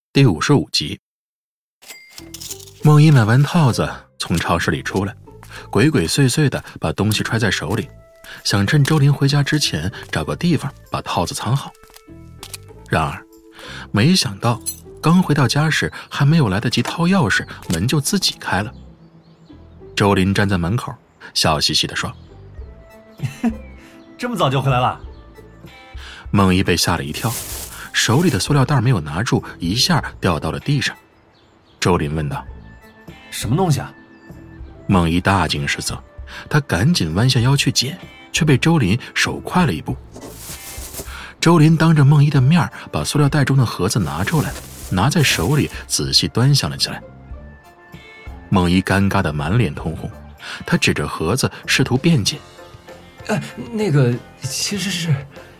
第55集。梦一买完套子从超市里出来，鬼鬼祟祟地把东西揣在手里，想趁周林回家之前找个地方把套子藏好。然而没想到刚回到家时还没有来得及掏钥匙，门就自己开了。周林站在门口笑嘻嘻地说： 这么早就回来了？ 梦一被吓了一跳，手里的塑料袋没有拿住，一下掉到了地上。周林问道： 什么东西啊？ 梦一大惊失色，他赶紧弯下腰去捡，却被周林手快了一步。周林当着梦一的面把塑料袋中的盒子拿出来，拿在手里仔细端详了起来。梦一尴尬的满脸通红，他指着盒子试图辩解： 那个其实是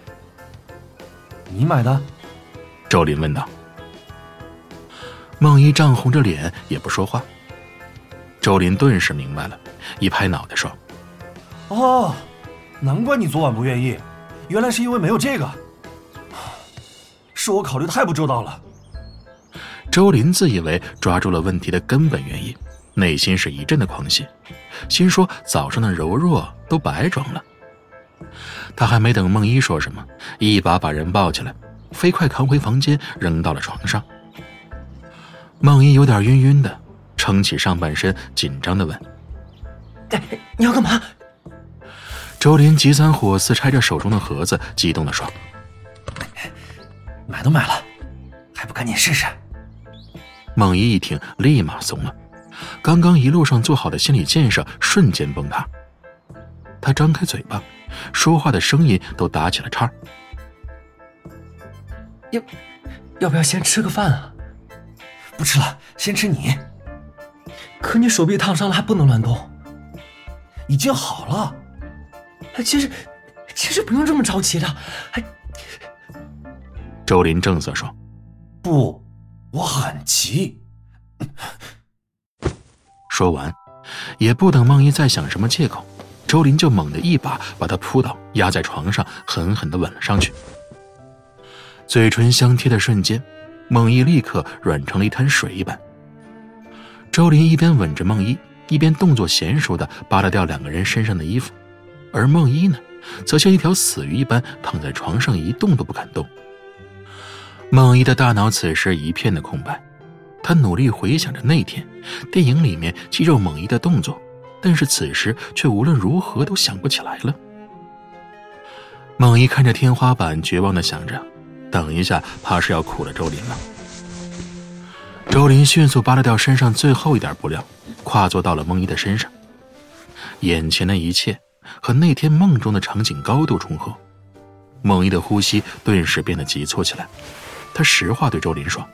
你买的？ 周林问道。梦一涨红着脸也不说话。周林顿时明白了，一拍脑袋说： 哦，难怪你昨晚不愿意，原来是因为没有这个，是我考虑太不周到了。 周林自以为抓住了问题的根本原因，内心是一阵的狂喜，心说早上的柔弱都白装了。他还没等梦一说什么，一把把人抱起来，飞快扛回房间，扔到了床上。梦一有点晕晕的，撑起上半身，紧张地问： 你要干嘛？ 周林急三火四拆着手中的盒子，激动地说： 买都买了，还不赶紧试试？ 梦一一听立马怂了，刚刚一路上做好的心理建设瞬间崩塌。他张开嘴巴，说话的声音都打起了岔。 要不要先吃个饭啊？ 不吃了，先吃你。 可你手臂烫伤了，还不能乱动。 已经好了。 其实不用这么着急的。 周林正色说： 不，我很急。 说完也不等梦一再想什么借口，周林就猛地一把把他扑倒，压在床上，狠狠地吻了上去。嘴唇相贴的瞬间，梦一立刻软成了一滩水一般。周林一边吻着梦一，一边动作娴熟地扒拉掉两个人身上的衣服，而梦一呢，则像一条死鱼一般躺在床上一动都不敢动。梦一的大脑此时一片的空白，他努力回想着那天电影里面肌肉猛一的动作，但是此时却无论如何都想不起来了。梦一看着天花板，绝望地想着，等一下怕是要苦了周林了。周林迅速扒拉掉身上最后一点布料，跨坐到了梦一的身上。眼前的一切和那天梦中的场景高度重合，梦一的呼吸顿时变得急促起来。他实话对周林说：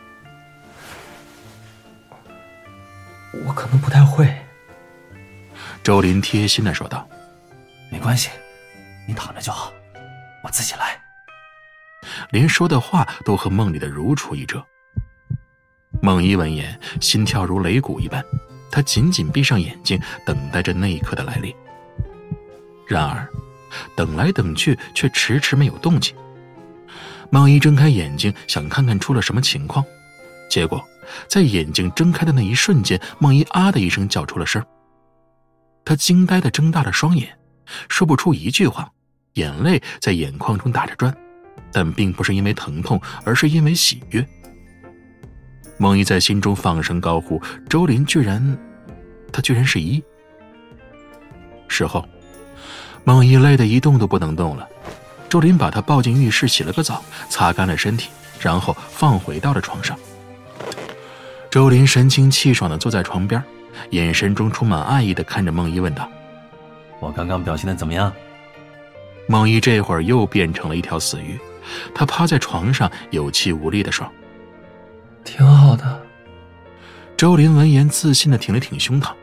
我可能不太会。 周林贴心地说道： 没关系，你躺着就好，我自己来。 连说的话都和梦里的如出一辙。梦一闻言，心跳如擂鼓一般，他紧紧闭上眼睛，等待着那一刻的来临。然而等来等去，却迟迟没有动静。梦一睁开眼睛，想看看出了什么情况，结果在眼睛睁开的那一瞬间，梦一啊的一声叫出了声。他惊呆地睁大了双眼，说不出一句话，眼泪在眼眶中打着转，但并不是因为疼痛，而是因为喜悦。梦一在心中放声高呼，周林居然是一。事后梦一累得一动都不能动了，周林把他抱进浴室洗了个澡，擦干了身体，然后放回到了床上。周林神清气爽地坐在床边，眼神中充满爱意地看着梦一问道： 我刚刚表现得怎么样？ 梦一这会儿又变成了一条死鱼，他趴在床上有气无力地说： 挺好的。 周林闻言自信地挺了挺胸膛：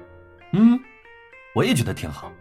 我也觉得挺好。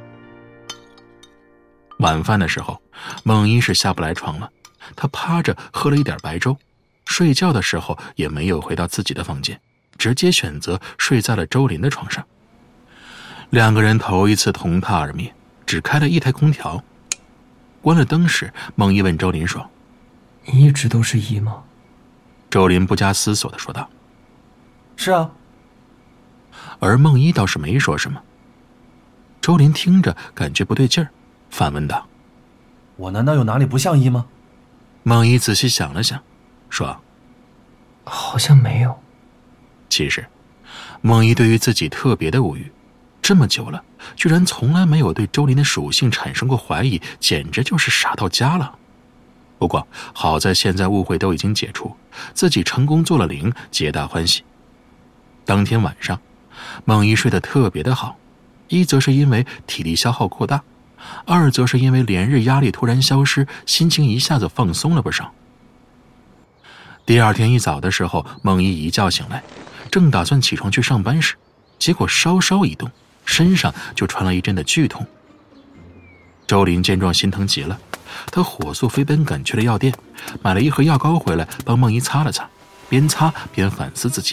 晚饭的时候，梦一是下不来床了，他趴着喝了一点白粥，睡觉的时候也没有回到自己的房间，直接选择睡在了周林的床上。两个人头一次同榻而眠，只开了一台空调。关了灯时，梦一问周林说： 你一直都是一吗？ 周林不加思索地说道。 是啊。 而孟一倒是没说什么。周林听着感觉不对劲儿，反问道： 我难道有哪里不像一吗？ 孟一仔细想了想，说： 好像没有。 其实孟一对于自己特别的无语，这么久了居然从来没有对周林的属性产生过怀疑，简直就是傻到家了。不过好在现在误会都已经解除，自己成功做了零，皆大欢喜。当天晚上孟一睡得特别的好，一则是因为体力消耗过大，二则是因为连日压力突然消失，心情一下子放松了不少。第二天一早的时候，孟一一觉醒来，正打算起床去上班时，结果稍稍一动，身上就传来一阵的剧痛。周林见状心疼极了，他火速飞奔赶去了药店，买了一盒药膏回来帮孟一擦了擦，边擦边反思自己。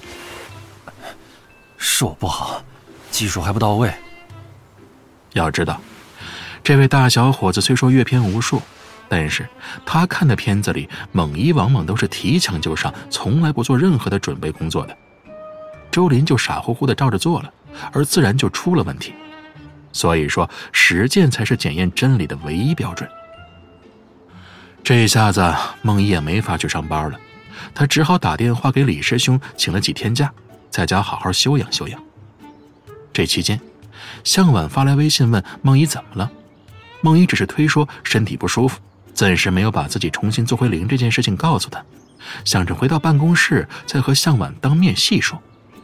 是我不好，技术还不到位。 要知道，这位大小伙子虽说阅片无数，但是他看的片子里，猛一往往都是提枪就上，从来不做任何的准备工作的。周林就傻乎乎的照着做了，而自然就出了问题。所以说，实践才是检验真理的唯一标准。这下子孟一也没法去上班了，他只好打电话给李师兄，请了几天假，在家好好休养休养。这期间，向晚发来微信问孟一怎么了，孟一只是推说身体不舒服，暂时没有把自己重新做回零这件事情告诉他，想着回到办公室再和向晚当面细说。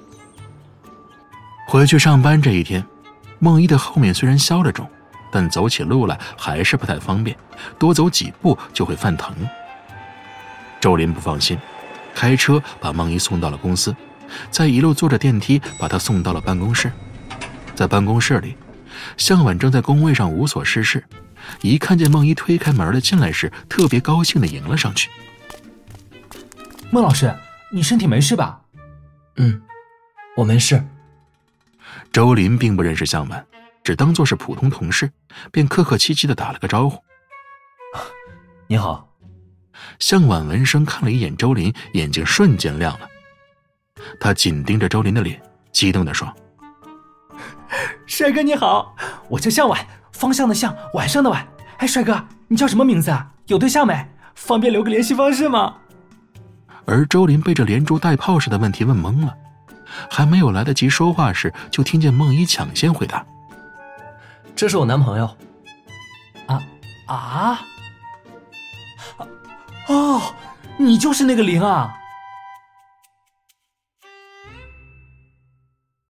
回去上班这一天，孟一的后面虽然消了肿，但走起路来还是不太方便，多走几步就会犯疼。周林不放心，开车把孟一送到了公司，再一路坐着电梯把他送到了办公室。在办公室里，向晚正在工位上无所事事，一看见孟一推开门来进来时，特别高兴地迎了上去。 孟老师，你身体没事吧？我没事。 周林并不认识向晚，只当作是普通同事，便客客气气地打了个招呼。 你好。 向晚闻声看了一眼周林，眼睛瞬间亮了。他紧盯着周林的脸，激动地说： 帅哥你好，我叫向晚，方向的向，晚上的晚。哎，帅哥，你叫什么名字啊？有对象没？方便留个联系方式吗？ 而周林被这连珠带炮似的问题问懵了，还没有来得及说话时，就听见孟一抢先回答： 这是我男朋友。哦，你就是那个零啊？